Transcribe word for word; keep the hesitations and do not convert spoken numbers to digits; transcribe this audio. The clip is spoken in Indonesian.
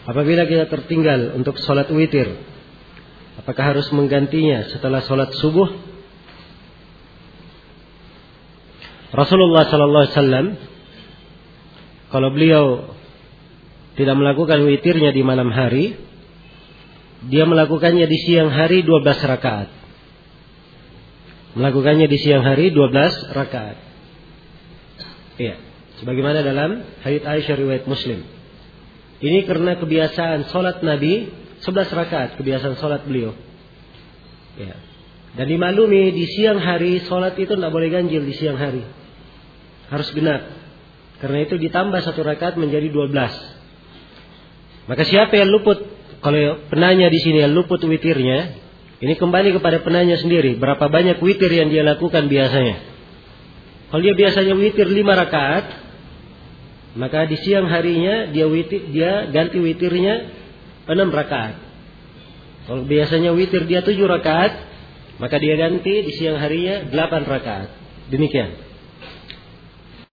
Apabila kita tertinggal untuk sholat witir, apakah harus menggantinya setelah sholat subuh? Rasulullah sallallahu alaihi wasallam, kalau beliau tidak melakukan witirnya di malam hari, dia melakukannya di siang hari dua belas rakaat. Melakukannya di siang hari dua belas rakaat. Iya, sebagaimana dalam hadits Aisyah riwayat Muslim. Ini karena kebiasaan sholat Nabi sebelas rakaat, kebiasaan sholat beliau. Ya. Dan dimaklumi di siang hari sholat itu tidak boleh ganjil di siang hari, harus genap. Karena itu ditambah satu rakaat menjadi dua belas. Maka siapa yang luput, kalau penanya di sini yang luput witirnya, ini kembali kepada penanya sendiri. Berapa banyak witir yang dia lakukan biasanya? Kalau dia biasanya witir lima rakaat, maka di siang harinya dia witir, dia ganti witirnya enam rakaat. Kalau biasanya witir dia tujuh rakaat, maka dia ganti di siang harinya delapan rakaat. Demikian.